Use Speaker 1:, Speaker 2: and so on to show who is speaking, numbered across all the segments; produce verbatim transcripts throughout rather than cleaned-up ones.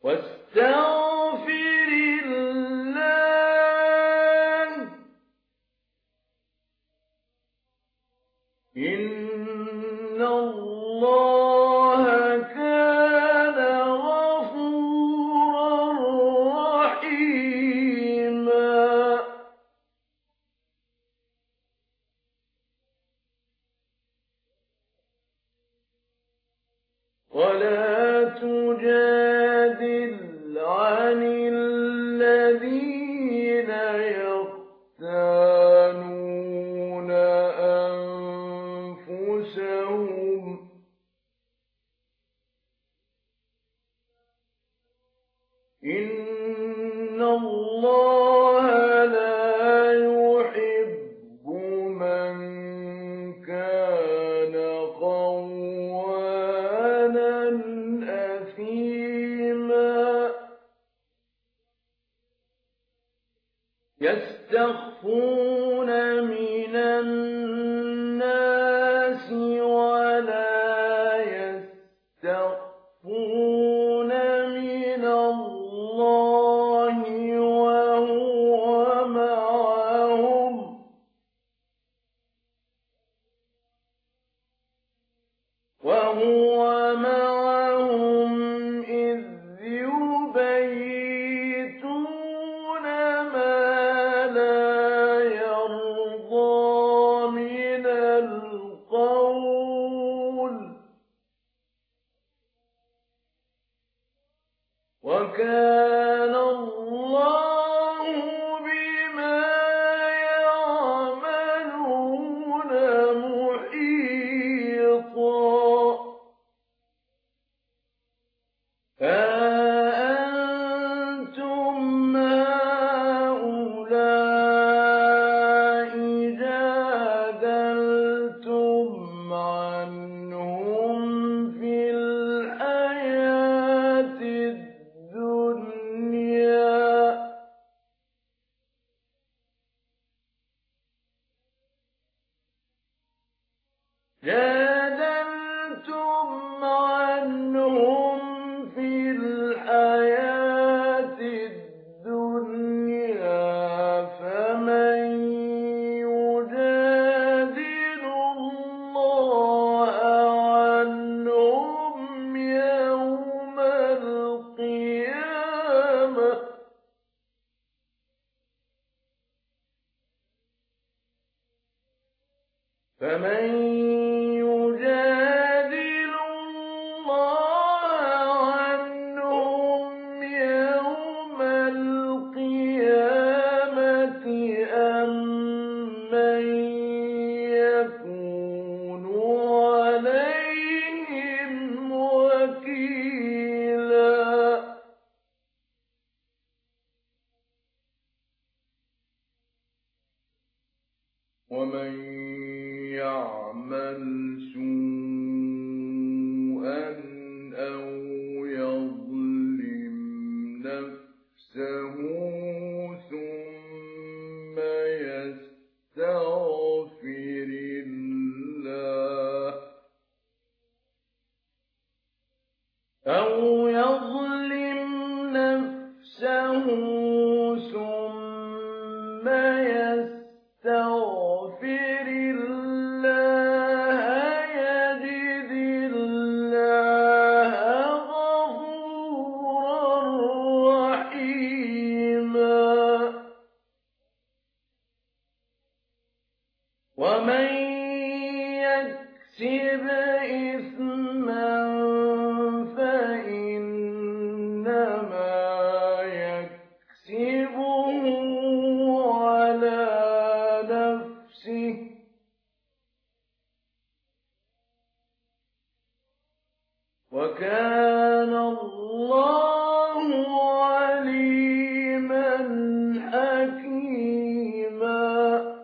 Speaker 1: واستغفر الله إن الله كان غفورا رحيما ولا تجادل عن الذين يختانون أنفسهم إن الله لا يحب من كان خوانا أثيما يستخفون من الناس ولا يستخفون من الله وهو معهم وهو معهم إذ يبيتون ما لا يرضى من القول وكان الله بما يعملون محيطا أأنتم هؤلاء جادلتم عنهم في الحياة الدنيا جادلتم عنهم في الحياة الدنيا فمن يجادل الله عنهم يوم القيامة فمن يجادل الله عنهم يوم القيامة أم من يكون عليهم وكيلا ومن يعمل سوءا أو يظلم نفسه ثم يستغفر الله أو يظلم نفسه ثم يستغفر الله يجد الله غفورا رحيما ومن يكسب إثما فإنما يكسبه على نفسه وكان الله عليما حكيما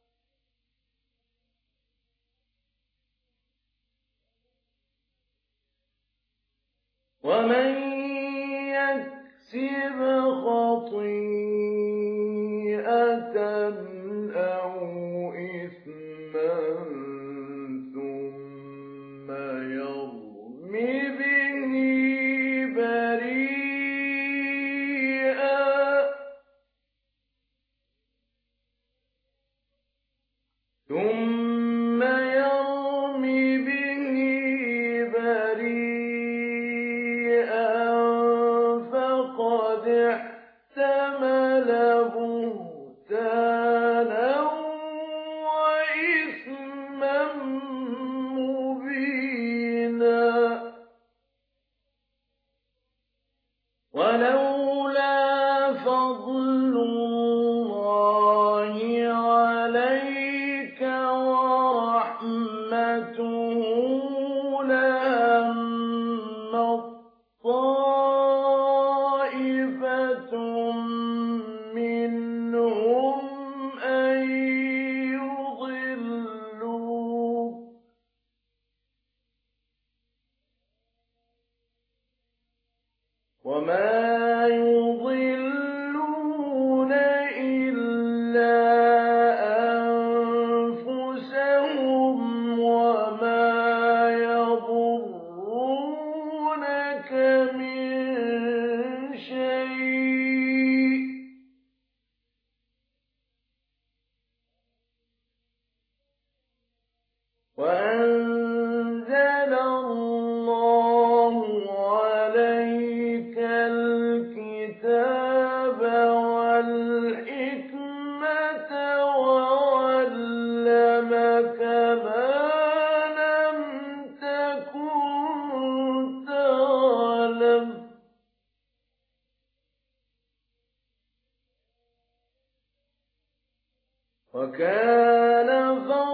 Speaker 1: ومن يكسب خطيئة أو إثما ثم يرم به بريئا ولولا فضل الله عليك ورحمته لهمت طائفة منهم أن يضلوك وما يضلون إلا أنفسهم وما يضرونك من شيء وأنزل الله عليك الكتاب والحكمة وعلمك ما لم تكن تعلم وكان فضل